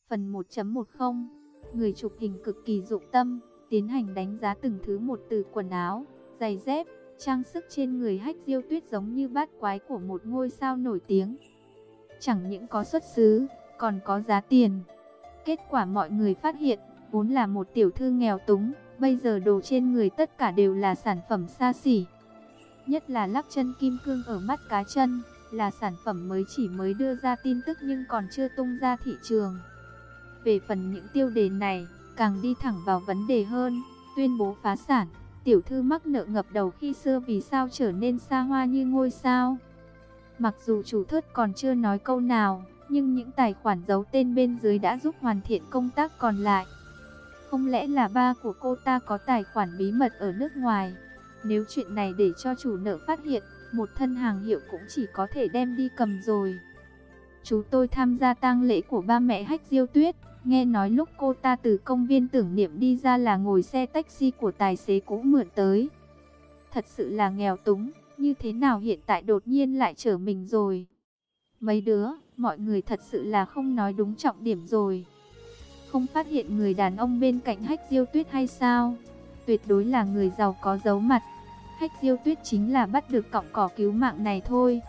Phần 1.10. Người chụp hình cực kỳ dụng tâm, tiến hành đánh giá từng thứ một từ quần áo, giày dép, trang sức trên người Hách Diêu Tuyết giống như bát quái của một ngôi sao nổi tiếng. Chẳng những có xuất xứ, còn có giá tiền. Kết quả mọi người phát hiện, vốn là một tiểu thư nghèo túng, bây giờ đồ trên người tất cả đều là sản phẩm xa xỉ. Nhất là lắc chân kim cương ở mắt cá chân, là sản phẩm mới đưa ra tin tức nhưng còn chưa tung ra thị trường. Về phần những tiêu đề này, càng đi thẳng vào vấn đề hơn, tuyên bố phá sản, tiểu thư mắc nợ ngập đầu khi xưa vì sao trở nên xa hoa như ngôi sao. Mặc dù chủ thớt còn chưa nói câu nào, nhưng những tài khoản giấu tên bên dưới đã giúp hoàn thiện công tác còn lại. Không lẽ là ba của cô ta có tài khoản bí mật ở nước ngoài? Nếu chuyện này để cho chủ nợ phát hiện, một thân hàng hiệu cũng chỉ có thể đem đi cầm rồi. Chú tôi tham gia tang lễ của ba mẹ Hách Diêu Tuyết, nghe nói lúc cô ta từ công viên tưởng niệm đi ra là ngồi xe taxi của tài xế cũ mượn tới. Thật sự là nghèo túng, như thế nào hiện tại đột nhiên lại trở mình rồi. Mấy đứa, mọi người thật sự là không nói đúng trọng điểm rồi. Không phát hiện người đàn ông bên cạnh Hách Diêu Tuyết hay sao? Tuyệt đối là người giàu có giấu mặt. Hách Diêu Tuyết chính là bắt được cọng cỏ cứu mạng này thôi.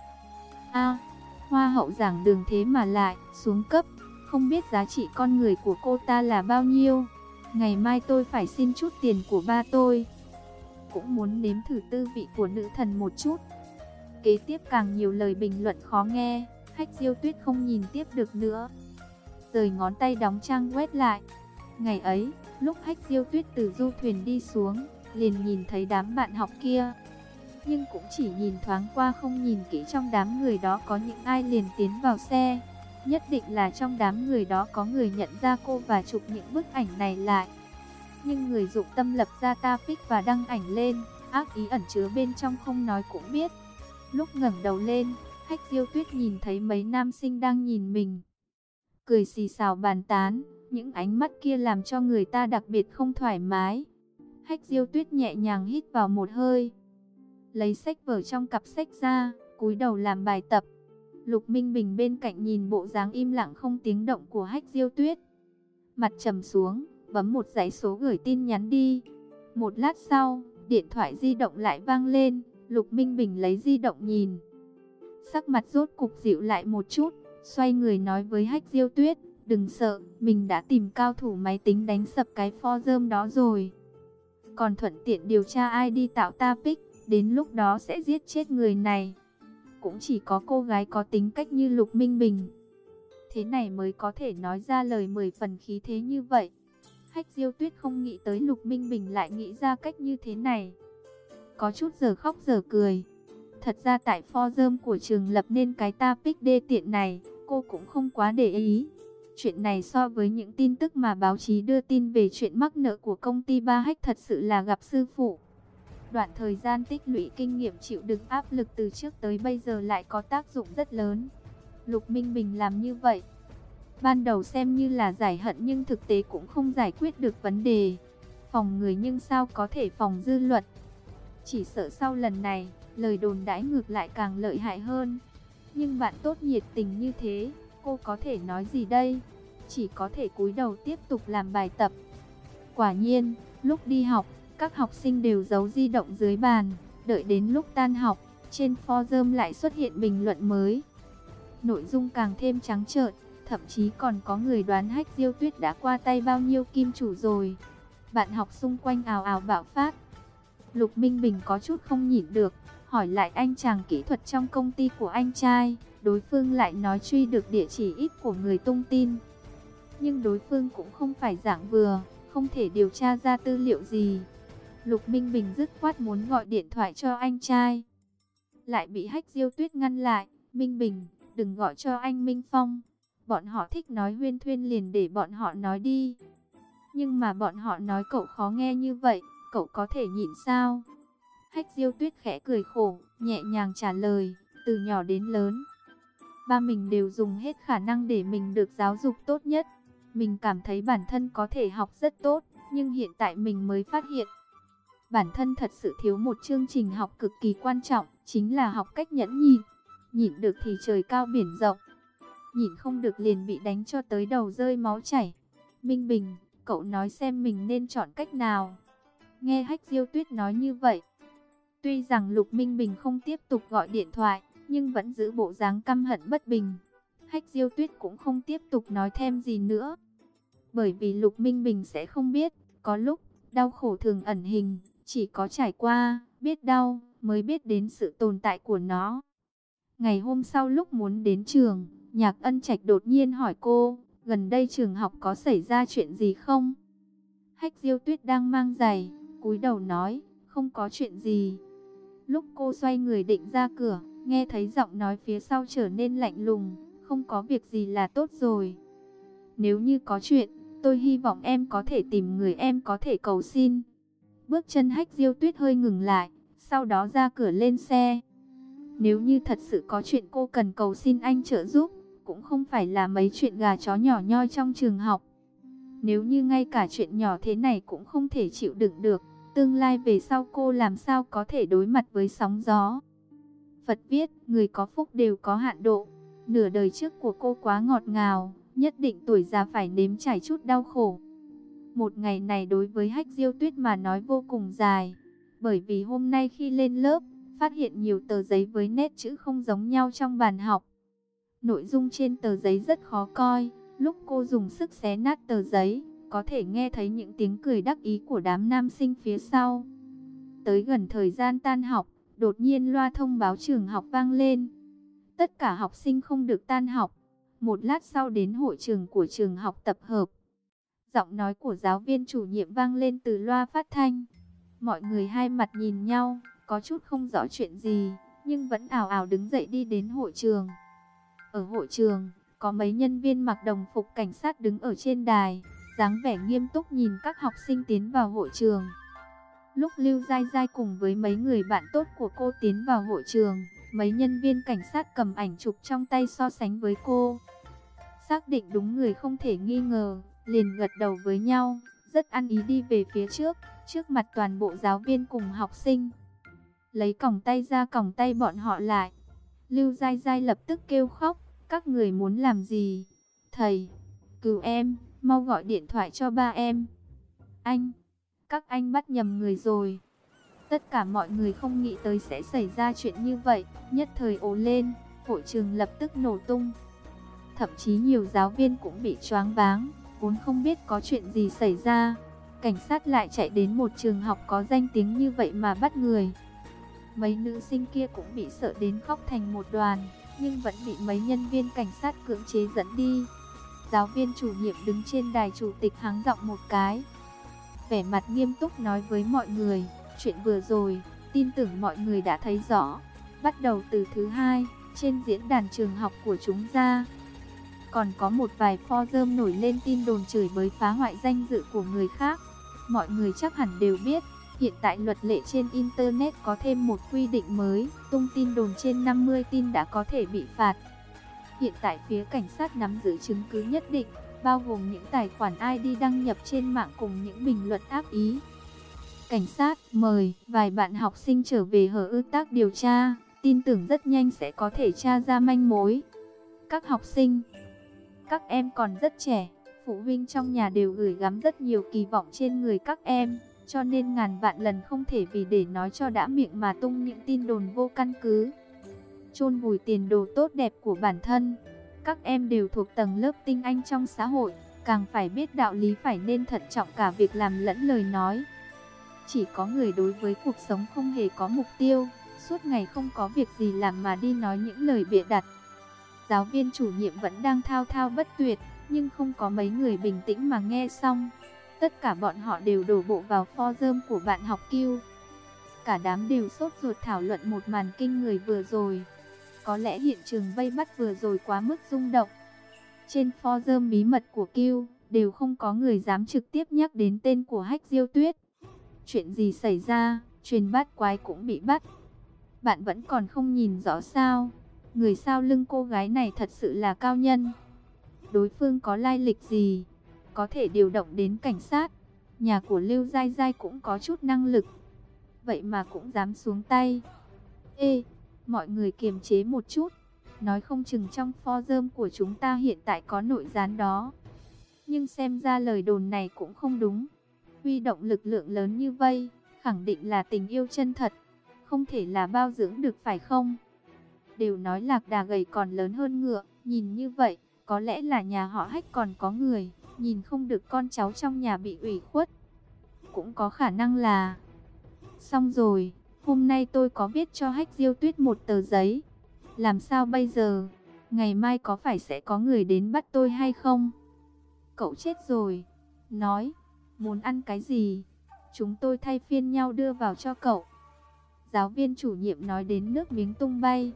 Hoa hậu giảng đường thế mà lại xuống cấp. Không biết giá trị con người của cô ta là bao nhiêu. Ngày mai tôi phải xin chút tiền của ba tôi. Cũng muốn nếm thử tư vị của nữ thần một chút. Kế tiếp càng nhiều lời bình luận khó nghe. Hách Diêu Tuyết không nhìn tiếp được nữa, rời ngón tay đóng trang web lại. Ngày ấy, lúc Hách Diêu Tuyết từ du thuyền đi xuống, liền nhìn thấy đám bạn học kia. Nhưng cũng chỉ nhìn thoáng qua, không nhìn kỹ trong đám người đó có những ai, liền tiến vào xe. Nhất định là trong đám người đó có người nhận ra cô và chụp những bức ảnh này lại. Nhưng người dụng tâm lập ra topic và đăng ảnh lên, ác ý ẩn chứa bên trong không nói cũng biết. Lúc ngẩng đầu lên, Hách Diêu Tuyết nhìn thấy mấy nam sinh đang nhìn mình, cười xì xào bàn tán, những ánh mắt kia làm cho người ta đặc biệt không thoải mái. Hách Diêu Tuyết nhẹ nhàng hít vào một hơi, lấy sách vở trong cặp sách ra, cúi đầu làm bài tập. Lục Minh Bình bên cạnh nhìn bộ dáng im lặng không tiếng động của Hách Diêu Tuyết, mặt trầm xuống, bấm một dãy số gửi tin nhắn đi. Một lát sau, điện thoại di động lại vang lên, Lục Minh Bình lấy di động nhìn, sắc mặt rốt cục dịu lại một chút, xoay người nói với Hách Diêu Tuyết, đừng sợ, mình đã tìm cao thủ máy tính đánh sập cái forum đó rồi. Còn thuận tiện điều tra ai đi tạo topic, đến lúc đó sẽ giết chết người này. Cũng chỉ có cô gái có tính cách như Lục Minh Bình, thế này mới có thể nói ra lời 10 phần khí thế như vậy. Hách Diêu Tuyết không nghĩ tới Lục Minh Bình lại nghĩ ra cách như thế này, có chút giờ khóc giờ cười. Thật ra tại forum của trường lập nên cái topic đê tiện này, cô cũng không quá để ý. Chuyện này so với những tin tức mà báo chí đưa tin về chuyện mắc nợ của công ty Ba Hách thật sự là gặp sư phụ. Đoạn thời gian tích lũy kinh nghiệm chịu đựng áp lực từ trước tới bây giờ lại có tác dụng rất lớn. Lục Minh Bình làm như vậy, ban đầu xem như là giải hận nhưng thực tế cũng không giải quyết được vấn đề. Phòng người nhưng sao có thể phòng dư luận. Chỉ sợ sau lần này, lời đồn đãi ngược lại càng lợi hại hơn. Nhưng bạn tốt nhiệt tình như thế, cô có thể nói gì đây? Chỉ có thể cúi đầu tiếp tục làm bài tập. Quả nhiên, lúc đi học, các học sinh đều giấu di động dưới bàn. Đợi đến lúc tan học, trên forum lại xuất hiện bình luận mới. Nội dung càng thêm trắng trợn, thậm chí còn có người đoán Hách Diêu Tuyết đã qua tay bao nhiêu kim chủ rồi. Bạn học xung quanh ào ào bạo phát. Lục Minh Bình có chút không nhịn được, hỏi lại anh chàng kỹ thuật trong công ty của anh trai. Đối phương lại nói truy được địa chỉ ít của người tung tin. Nhưng đối phương cũng không phải dạng vừa, không thể điều tra ra tư liệu gì. Lục Minh Bình dứt khoát muốn gọi điện thoại cho anh trai, lại bị Hách Diêu Tuyết ngăn lại. Minh Bình, đừng gọi cho anh Minh Phong. Bọn họ thích nói huyên thuyên liền để bọn họ nói đi. Nhưng mà bọn họ nói cậu khó nghe như vậy, cậu có thể nhịn sao? Hách Diêu Tuyết khẽ cười khổ, nhẹ nhàng trả lời, từ nhỏ đến lớn, ba mình đều dùng hết khả năng để mình được giáo dục tốt nhất. Mình cảm thấy bản thân có thể học rất tốt, nhưng hiện tại mình mới phát hiện, bản thân thật sự thiếu một chương trình học cực kỳ quan trọng, chính là học cách nhẫn nhịn. Nhịn được thì trời cao biển rộng, nhịn không được liền bị đánh cho tới đầu rơi máu chảy. Minh Bình, cậu nói xem mình nên chọn cách nào. Nghe Hách Diêu Tuyết nói như vậy, tuy rằng Lục Minh Bình không tiếp tục gọi điện thoại, nhưng vẫn giữ bộ dáng căm hận bất bình. Hách Diêu Tuyết cũng không tiếp tục nói thêm gì nữa, bởi vì Lục Minh Bình sẽ không biết, có lúc đau khổ thường ẩn hình, chỉ có trải qua, biết đau, mới biết đến sự tồn tại của nó. Ngày hôm sau lúc muốn đến trường, Nhạc Ân Trạch đột nhiên hỏi cô, gần đây trường học có xảy ra chuyện gì không? Hách Diêu Tuyết đang mang giày, cúi đầu nói, không có chuyện gì. Lúc cô xoay người định ra cửa, nghe thấy giọng nói phía sau trở nên lạnh lùng, không có việc gì là tốt rồi. Nếu như có chuyện, tôi hy vọng em có thể tìm người em có thể cầu xin. Bước chân Hách Diêu Tuyết hơi ngừng lại, sau đó ra cửa lên xe. Nếu như thật sự có chuyện cô cần cầu xin anh trợ giúp, cũng không phải là mấy chuyện gà chó nhỏ nhoi trong trường học. Nếu như ngay cả chuyện nhỏ thế này cũng không thể chịu đựng được, tương lai về sau cô làm sao có thể đối mặt với sóng gió. Phật viết, người có phúc đều có hạn độ. Nửa đời trước của cô quá ngọt ngào, nhất định tuổi già phải nếm trải chút đau khổ. Một ngày này đối với Hách Diêu Tuyết mà nói vô cùng dài, bởi vì hôm nay khi lên lớp, phát hiện nhiều tờ giấy với nét chữ không giống nhau trong bàn học. Nội dung trên tờ giấy rất khó coi, lúc cô dùng sức xé nát tờ giấy, có thể nghe thấy những tiếng cười đắc ý của đám nam sinh phía sau. Tới gần thời gian tan học, đột nhiên loa thông báo trường học vang lên. Tất cả học sinh không được tan học. Một lát sau đến hội trường của trường học tập hợp. Giọng nói của giáo viên chủ nhiệm vang lên từ loa phát thanh. Mọi người hai mặt nhìn nhau, có chút không rõ chuyện gì, nhưng vẫn ào ào đứng dậy đi đến hội trường. Ở hội trường, có mấy nhân viên mặc đồng phục cảnh sát đứng ở trên đài, dáng vẻ nghiêm túc nhìn các học sinh tiến vào hội trường. Lúc Lưu Giai Giai cùng với mấy người bạn tốt của cô tiến vào hội trường, mấy nhân viên cảnh sát cầm ảnh chụp trong tay so sánh với cô. Xác định đúng người không thể nghi ngờ, liền gật đầu với nhau, rất ăn ý đi về phía trước, trước mặt toàn bộ giáo viên cùng học sinh. Lấy còng tay ra còng tay bọn họ lại. Lưu Giai Giai lập tức kêu khóc, các người muốn làm gì? Thầy, cứu em, mau gọi điện thoại cho ba em. Anh, các anh bắt nhầm người rồi. Tất cả mọi người không nghĩ tới sẽ xảy ra chuyện như vậy, nhất thời ồ lên, hội trường lập tức nổ tung. Thậm chí nhiều giáo viên cũng bị choáng váng, vốn không biết có chuyện gì xảy ra. Cảnh sát lại chạy đến một trường học có danh tiếng như vậy mà bắt người. Mấy nữ sinh kia cũng bị sợ đến khóc thành một đoàn, nhưng vẫn bị mấy nhân viên cảnh sát cưỡng chế dẫn đi. Giáo viên chủ nhiệm đứng trên đài chủ tịch hắng giọng một cái, vẻ mặt nghiêm túc nói với mọi người, chuyện vừa rồi, tin tưởng mọi người đã thấy rõ. Bắt đầu từ thứ hai, trên diễn đàn trường học của chúng ta, còn có một vài forum nổi lên tin đồn chửi bới phá hoại danh dự của người khác. Mọi người chắc hẳn đều biết, hiện tại luật lệ trên Internet có thêm một quy định mới, tung tin đồn trên 50 tin đã có thể bị phạt. Hiện tại phía cảnh sát nắm giữ chứng cứ nhất định, bao gồm những tài khoản ID đăng nhập trên mạng cùng những bình luận ác ý. Cảnh sát mời vài bạn học sinh trở về hợp tác điều tra, tin tưởng rất nhanh sẽ có thể tra ra manh mối. Các học sinh, các em còn rất trẻ, phụ huynh trong nhà đều gửi gắm rất nhiều kỳ vọng trên người các em, cho nên ngàn vạn lần không thể vì để nói cho đã miệng mà tung những tin đồn vô căn cứ, chôn vùi tiền đồ tốt đẹp của bản thân. Các em đều thuộc tầng lớp tinh anh trong xã hội, càng phải biết đạo lý, phải nên thận trọng cả việc làm lẫn lời nói. Chỉ có người đối với cuộc sống không hề có mục tiêu, suốt ngày không có việc gì làm mà đi nói những lời bịa đặt. Giáo viên chủ nhiệm vẫn đang thao thao bất tuyệt, nhưng không có mấy người bình tĩnh mà nghe xong. Tất cả bọn họ đều đổ bộ vào forum của bạn học Q. Cả đám đều sốt ruột thảo luận một màn kinh người vừa rồi. Có lẽ hiện trường vây bắt vừa rồi quá mức rung động. Trên forum bí mật của Q, đều không có người dám trực tiếp nhắc đến tên của Hách Diêu Tuyết. Chuyện gì xảy ra, truyền bát quái cũng bị bắt. Bạn vẫn còn không nhìn rõ sao? Người sau lưng cô gái này thật sự là cao nhân. Đối phương có lai lịch gì? Có thể điều động đến cảnh sát. Nhà của Lưu Giai Giai cũng có chút năng lực, vậy mà cũng dám xuống tay. Ê, mọi người kiềm chế một chút. Nói không chừng trong forum của chúng ta hiện tại có nội gián đó. Nhưng xem ra lời đồn này cũng không đúng. Huy động lực lượng lớn như vây, khẳng định là tình yêu chân thật. Không thể là bao dưỡng được phải không? Đều nói lạc đà gầy còn lớn hơn ngựa. Nhìn như vậy, có lẽ là nhà họ Hách còn có người. Nhìn không được con cháu trong nhà bị ủy khuất. Cũng có khả năng là... Xong rồi, hôm nay tôi có viết cho Hách Diêu Tuyết một tờ giấy. Làm sao bây giờ? Ngày mai có phải sẽ có người đến bắt tôi hay không? Cậu chết rồi. Nói, muốn ăn cái gì? Chúng tôi thay phiên nhau đưa vào cho cậu. Giáo viên chủ nhiệm nói đến nước miếng tung bay.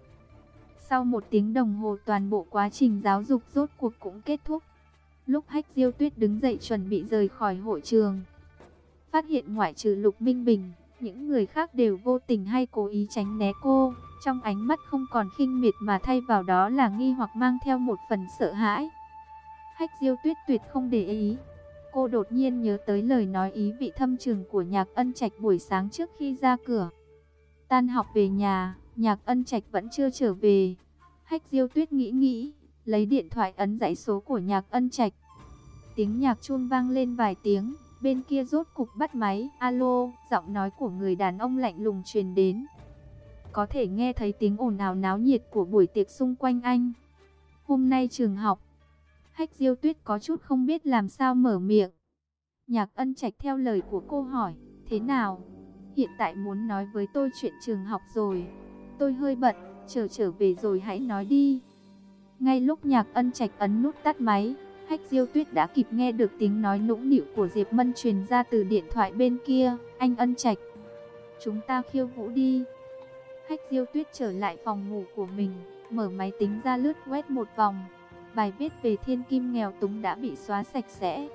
Sau 1 tiếng đồng hồ toàn bộ quá trình giáo dục rốt cuộc cũng kết thúc. Lúc Hách Diêu Tuyết đứng dậy chuẩn bị rời khỏi hội trường, phát hiện ngoại trừ Lục Minh Bình, những người khác đều vô tình hay cố ý tránh né cô. Trong ánh mắt không còn khinh miệt mà thay vào đó là nghi hoặc mang theo một phần sợ hãi. Hách Diêu Tuyết tuyệt không để ý. Cô đột nhiên nhớ tới lời nói ý vị thâm trường của Nhạc Ân Trạch buổi sáng trước khi ra cửa. Tan học về nhà, Nhạc Ân Trạch vẫn chưa trở về. Hách Diêu Tuyết nghĩ, lấy điện thoại ấn dãy số của Nhạc Ân Trạch. Tiếng nhạc chuông vang lên vài tiếng, bên kia rốt cục bắt máy. Alo, giọng nói của người đàn ông lạnh lùng truyền đến. Có thể nghe thấy tiếng ồn ào náo nhiệt của buổi tiệc xung quanh anh. Hôm nay trường học. Hách Diêu Tuyết có chút không biết làm sao mở miệng. Nhạc Ân Trạch theo lời của cô hỏi, thế nào? Hiện tại muốn nói với tôi chuyện trường học rồi. Tôi hơi bận, trở về rồi hãy nói đi. Ngay lúc Nhạc Ân Trạch ấn nút tắt máy, Hách Diêu Tuyết đã kịp nghe được tiếng nói nũng nịu của Diệp Mân truyền ra từ điện thoại bên kia. Anh Ân Trạch, chúng ta khiêu vũ đi. Hách Diêu Tuyết trở lại phòng ngủ của mình, mở máy tính ra lướt web một vòng. Bài viết về Thiên Kim nghèo túng đã bị xóa sạch sẽ.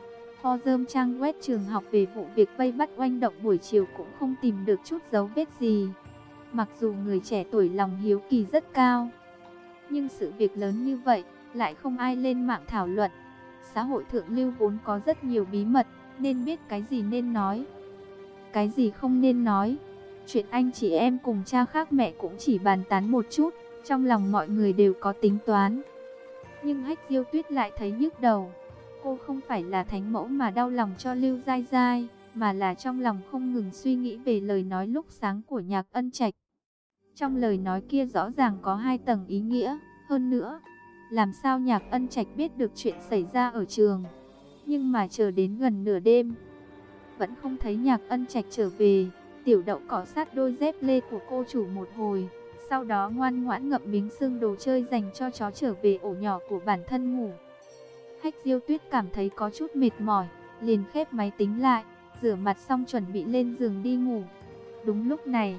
Forum trang web trường học về vụ việc vây bắt oanh động buổi chiều cũng không tìm được chút dấu vết gì. Mặc dù người trẻ tuổi lòng hiếu kỳ rất cao, nhưng sự việc lớn như vậy lại không ai lên mạng thảo luận. Xã hội thượng lưu vốn có rất nhiều bí mật, nên biết cái gì nên nói, cái gì không nên nói. Chuyện anh chị em cùng cha khác mẹ cũng chỉ bàn tán một chút, trong lòng mọi người đều có tính toán. Nhưng Hách Diêu Tuyết lại thấy nhức đầu. Cô không phải là thánh mẫu mà đau lòng cho Lưu Giai Giai, mà là trong lòng không ngừng suy nghĩ về lời nói lúc sáng của Nhạc Ân Trạch. Trong lời nói kia rõ ràng có 2 tầng ý nghĩa. Hơn nữa, làm sao Nhạc Ân Trạch biết được chuyện xảy ra ở trường? Nhưng mà chờ đến gần nửa đêm, vẫn không thấy Nhạc Ân Trạch trở về. Tiểu Đậu cọ sát đôi dép lê của cô chủ một hồi, sau đó ngoan ngoãn ngậm miếng xương đồ chơi dành cho chó trở về ổ nhỏ của bản thân ngủ. Hách Diêu Tuyết cảm thấy có chút mệt mỏi, liền khép máy tính lại, rửa mặt xong chuẩn bị lên giường đi ngủ. Đúng lúc này,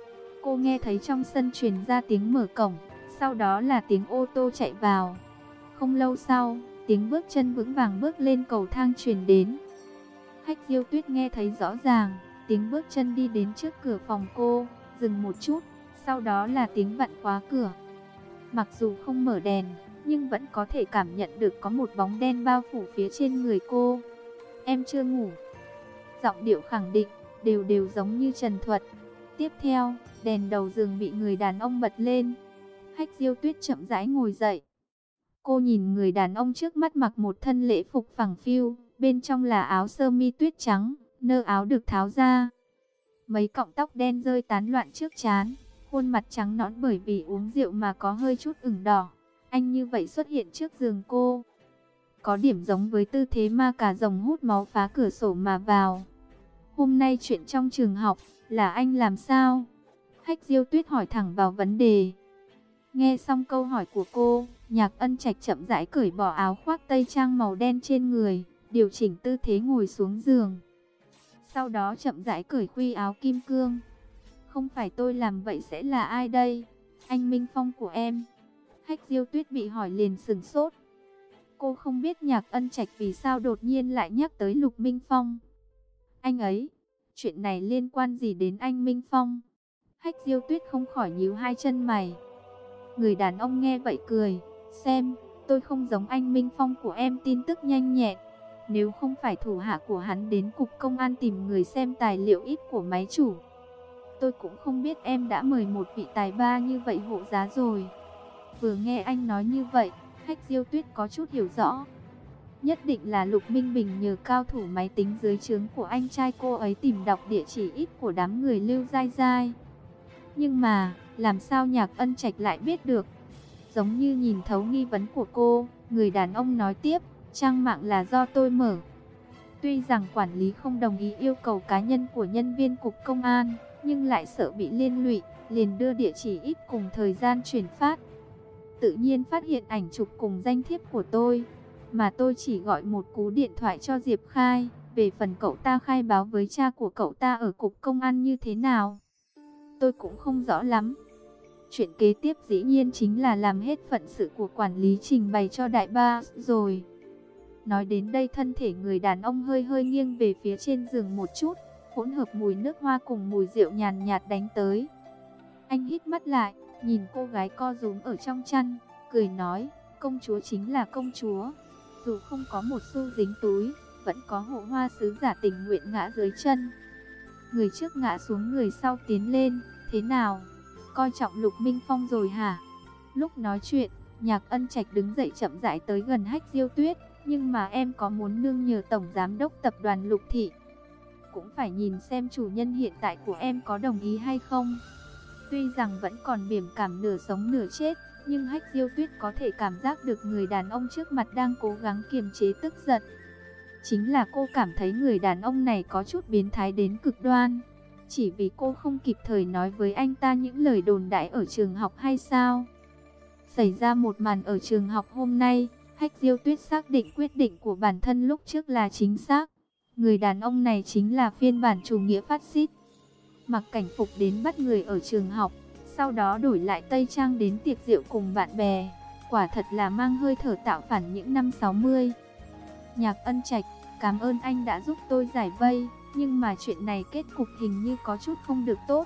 cô nghe thấy trong sân truyền ra tiếng mở cổng, sau đó là tiếng ô tô chạy vào. Không lâu sau, tiếng bước chân vững vàng bước lên cầu thang truyền đến. Hách Diêu Tuyết nghe thấy rõ ràng, tiếng bước chân đi đến trước cửa phòng cô, dừng một chút, sau đó là tiếng vặn khóa cửa. Mặc dù không mở đèn, nhưng vẫn có thể cảm nhận được có một bóng đen bao phủ phía trên người cô. Em chưa ngủ. Giọng điệu khẳng định, đều giống như trần thuật. Tiếp theo, đèn đầu giường bị người đàn ông bật lên. Hách Diêu Tuyết chậm rãi ngồi dậy. Cô nhìn người đàn ông trước mắt mặc một thân lễ phục phẳng phiu, bên trong là áo sơ mi tuyết trắng, nơ áo được tháo ra. Mấy cọng tóc đen rơi tán loạn trước trán, khuôn mặt trắng nõn bởi vì uống rượu mà có hơi chút ửng đỏ. Anh như vậy xuất hiện trước giường cô, có điểm giống với tư thế ma cà rồng hút máu phá cửa sổ mà vào. Hôm nay chuyện trong trường học, là anh làm sao? Hách Diêu Tuyết hỏi thẳng vào vấn đề. Nghe xong câu hỏi của cô, Nhạc Ân Trạch chậm rãi cởi bỏ áo khoác tây trang màu đen trên người, điều chỉnh tư thế ngồi xuống giường. Sau đó chậm rãi cởi khuy áo kim cương. Không phải tôi làm vậy sẽ là ai đây? Anh Minh Phong của em. Hách Diêu Tuyết bị hỏi liền sửng sốt. Cô không biết Nhạc Ân Trạch vì sao đột nhiên lại nhắc tới Lục Minh Phong. Anh ấy, chuyện này liên quan gì đến anh Minh Phong? Hách Diêu Tuyết không khỏi nhíu hai chân mày. Người đàn ông nghe vậy cười, xem, tôi không giống anh Minh Phong của em tin tức nhanh nhẹn. Nếu không phải thủ hạ của hắn đến cục công an tìm người xem tài liệu ít của máy chủ, tôi cũng không biết em đã mời một vị tài ba như vậy hộ giá rồi. Vừa nghe anh nói như vậy, Hách Diêu Tuyết có chút hiểu rõ. Nhất định là Lục Minh Bình nhờ cao thủ máy tính dưới trướng của anh trai cô ấy tìm đọc địa chỉ ít của đám người Lưu Giai Giai. Nhưng mà, làm sao Nhạc Ân Trạch lại biết được? Giống như nhìn thấu nghi vấn của cô, người đàn ông nói tiếp, trang mạng là do tôi mở. Tuy rằng quản lý không đồng ý yêu cầu cá nhân của nhân viên cục công an, nhưng lại sợ bị liên lụy, liền đưa địa chỉ ít cùng thời gian chuyển phát. Tự nhiên phát hiện ảnh chụp cùng danh thiếp của tôi, mà tôi chỉ gọi một cú điện thoại cho Diệp Khai. Về phần cậu ta khai báo với cha của cậu ta ở cục công an như thế nào, tôi cũng không rõ lắm. Chuyện kế tiếp dĩ nhiên chính là làm hết phận sự của quản lý trình bày cho đại ba rồi. Nói đến đây thân thể người đàn ông hơi hơi nghiêng về phía trên giường một chút, hỗn hợp mùi nước hoa cùng mùi rượu nhàn nhạt đánh tới. Anh hít mắt lại, nhìn cô gái co rúm ở trong chăn, cười nói, công chúa chính là công chúa. Dù không có một xu dính túi, vẫn có hộ hoa sứ giả tình nguyện ngã dưới chân. Người trước ngã xuống, người sau tiến lên, thế nào? Coi trọng Lục Minh Phong rồi hả? Lúc nói chuyện, Nhạc Ân Trạch đứng dậy chậm rãi tới gần Hách Diêu Tuyết. Nhưng mà em có muốn nương nhờ Tổng Giám đốc Tập đoàn Lục Thị, cũng phải nhìn xem chủ nhân hiện tại của em có đồng ý hay không. Tuy rằng vẫn còn biểu cảm nửa sống nửa chết, nhưng Hách Diêu Tuyết có thể cảm giác được người đàn ông trước mặt đang cố gắng kiềm chế tức giận. Chính là cô cảm thấy người đàn ông này có chút biến thái đến cực đoan. Chỉ vì cô không kịp thời nói với anh ta những lời đồn đại ở trường học hay sao? Xảy ra một màn ở trường học hôm nay, Hách Diêu Tuyết xác định quyết định của bản thân lúc trước là chính xác. Người đàn ông này chính là phiên bản chủ nghĩa phát xít. Mặc cảnh phục đến bắt người ở trường học, sau đó đổi lại tây trang đến tiệc rượu cùng bạn bè. Quả thật là mang hơi thở tạo phản những năm 60. Nhạc Ân Trạch, cảm ơn anh đã giúp tôi giải vây, nhưng mà chuyện này kết cục hình như có chút không được tốt.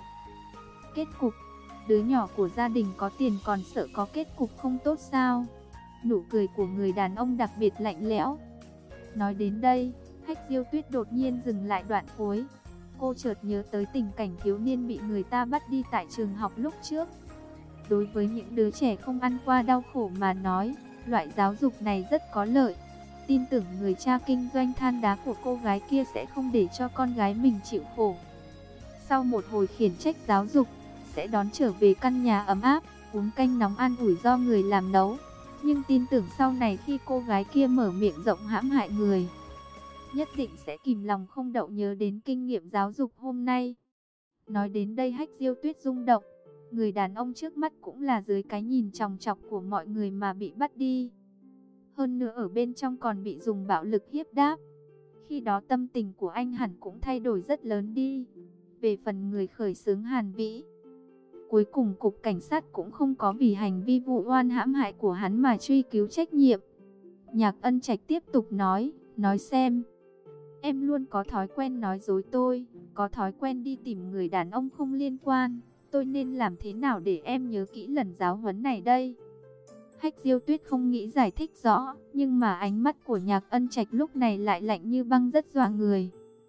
Kết cục? Đứa nhỏ của gia đình có tiền còn sợ có kết cục không tốt sao? Nụ cười của người đàn ông đặc biệt lạnh lẽo. Nói đến đây, Hách Diêu Tuyết đột nhiên dừng lại đoạn cuối. Cô chợt nhớ tới tình cảnh thiếu niên bị người ta bắt đi tại trường học lúc trước. Đối với những đứa trẻ không ăn qua đau khổ mà nói, loại giáo dục này rất có lợi. Tin tưởng người cha kinh doanh than đá của cô gái kia sẽ không để cho con gái mình chịu khổ. Sau một hồi khiển trách giáo dục, sẽ đón trở về căn nhà ấm áp, uống canh nóng an ủi do người làm nấu. Nhưng tin tưởng sau này khi cô gái kia mở miệng rộng hãm hại người, nhất định sẽ kìm lòng không đậu nhớ đến kinh nghiệm giáo dục hôm nay. Nói đến đây Hách Diêu Tuyết rung động. Người đàn ông trước mắt cũng là dưới cái nhìn chòng chọc của mọi người mà bị bắt đi. Hơn nữa ở bên trong còn bị dùng bạo lực hiếp đáp. Khi đó tâm tình của anh hẳn cũng thay đổi rất lớn đi. Về phần người khởi xướng Hàn Vĩ, cuối cùng cục cảnh sát cũng không có vì hành vi vụ oan hãm hại của hắn mà truy cứu trách nhiệm. Nhạc Ân Trạch tiếp tục nói xem. Em luôn có thói quen nói dối tôi, có thói quen đi tìm người đàn ông không liên quan. Tôi nên làm thế nào để em nhớ kỹ lần giáo huấn này đây? Hách Diêu Tuyết không nghĩ giải thích rõ, nhưng mà ánh mắt của Nhạc Ân Trạch lúc này lại lạnh như băng rất dọa người.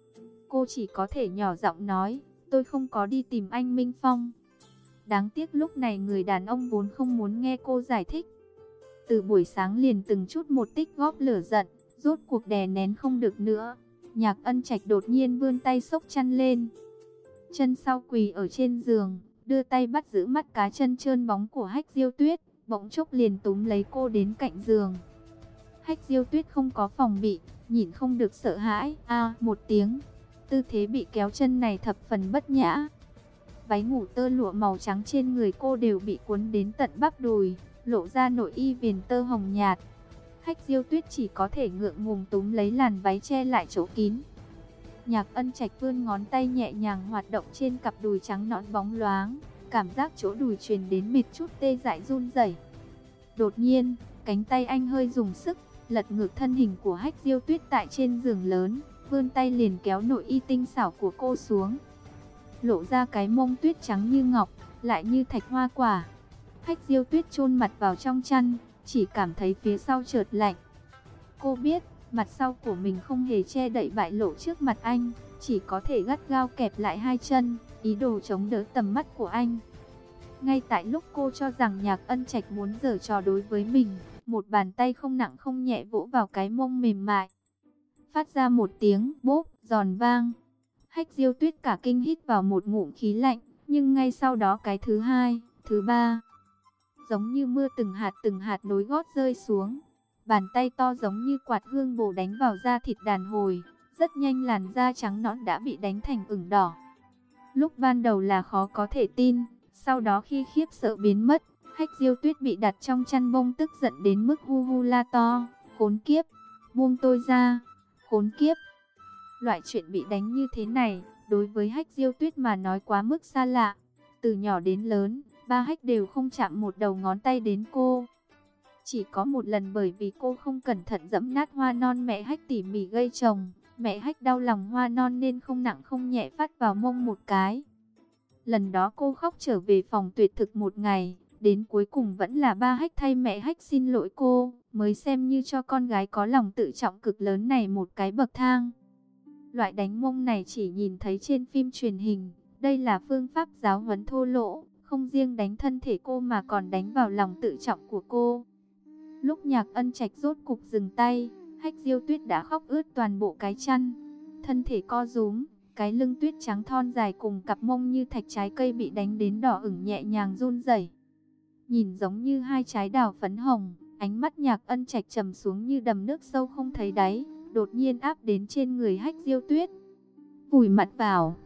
Cô chỉ có thể nhỏ giọng nói, tôi không có đi tìm anh Minh Phong. Đáng tiếc lúc này người đàn ông vốn không muốn nghe cô giải thích. Từ buổi sáng liền từng chút một tích góp lửa giận, rốt cuộc đè nén không được nữa. Nhạc Ân Trạch đột nhiên vươn tay xốc chăn lên. Chân sau quỳ ở trên giường, đưa tay bắt giữ mắt cá chân trơn bóng của Hách Diêu Tuyết, bỗng chốc liền túm lấy cô đến cạnh giường. Hách Diêu Tuyết không có phòng bị, nhìn không được sợ hãi, một tiếng. Tư thế bị kéo chân này thập phần bất nhã. Váy ngủ tơ lụa màu trắng trên người cô đều bị cuốn đến tận bắp đùi, lộ ra nội y viền tơ hồng nhạt. Hách Diêu Tuyết chỉ có thể ngượng ngùng túm lấy làn váy che lại chỗ kín. Nhạc Ân Trạch vươn ngón tay nhẹ nhàng hoạt động trên cặp đùi trắng nõn bóng loáng, cảm giác chỗ đùi truyền đến mịt chút tê dại run rẩy. Đột nhiên, cánh tay anh hơi dùng sức, lật ngược thân hình của Hách Diêu Tuyết tại trên giường lớn, vươn tay liền kéo nội y tinh xảo của cô xuống, lộ ra cái mông tuyết trắng như ngọc, lại như thạch hoa quả. Hách Diêu Tuyết chôn mặt vào trong chăn, chỉ cảm thấy phía sau chợt lạnh. Cô biết, mặt sau của mình không hề che đậy bại lộ trước mặt anh, chỉ có thể gắt gao kẹp lại hai chân, ý đồ chống đỡ tầm mắt của anh. Ngay tại lúc cô cho rằng Nhạc Ân Trạch muốn giở trò đối với mình, một bàn tay không nặng không nhẹ vỗ vào cái mông mềm mại. Phát ra một tiếng bốp giòn vang. Hách Diêu Tuyết cả kinh hít vào một ngụm khí lạnh, nhưng ngay sau đó cái thứ hai, thứ ba, giống như mưa từng hạt nối gót rơi xuống. Bàn tay to giống như quạt hương bổ đánh vào da thịt đàn hồi, rất nhanh làn da trắng nõn đã bị đánh thành ửng đỏ. Lúc ban đầu là khó có thể tin, sau đó khi khiếp sợ biến mất, Hách Diêu Tuyết bị đặt trong chăn bông tức giận đến mức hu hu la to, khốn kiếp, buông tôi ra, khốn kiếp. Loại chuyện bị đánh như thế này, đối với Hách Diêu Tuyết mà nói quá mức xa lạ. Từ nhỏ đến lớn, ba Hách đều không chạm một đầu ngón tay đến cô. Chỉ có một lần bởi vì cô không cẩn thận giẫm nát hoa non mẹ Hách tỉ mỉ gây chồng. Mẹ Hách đau lòng hoa non nên không nặng không nhẹ phát vào mông một cái. Lần đó cô khóc trở về phòng tuyệt thực một ngày. Đến cuối cùng vẫn là ba Hách thay mẹ Hách xin lỗi cô, mới xem như cho con gái có lòng tự trọng cực lớn này một cái bậc thang. Loại đánh mông này chỉ nhìn thấy trên phim truyền hình. Đây là phương pháp giáo huấn thô lỗ, không riêng đánh thân thể cô mà còn đánh vào lòng tự trọng của cô. Lúc Nhạc Ân Trạch rốt cục dừng tay, Hách Diêu Tuyết đã khóc ướt toàn bộ cái chăn. Thân thể co rúm, cái lưng tuyết trắng thon dài cùng cặp mông như thạch trái cây bị đánh đến đỏ ửng nhẹ nhàng run rẩy. Nhìn giống như hai trái đào phấn hồng, ánh mắt Nhạc Ân Trạch trầm xuống như đầm nước sâu không thấy đáy, đột nhiên áp đến trên người Hách Diêu Tuyết. Vùi mặt vào,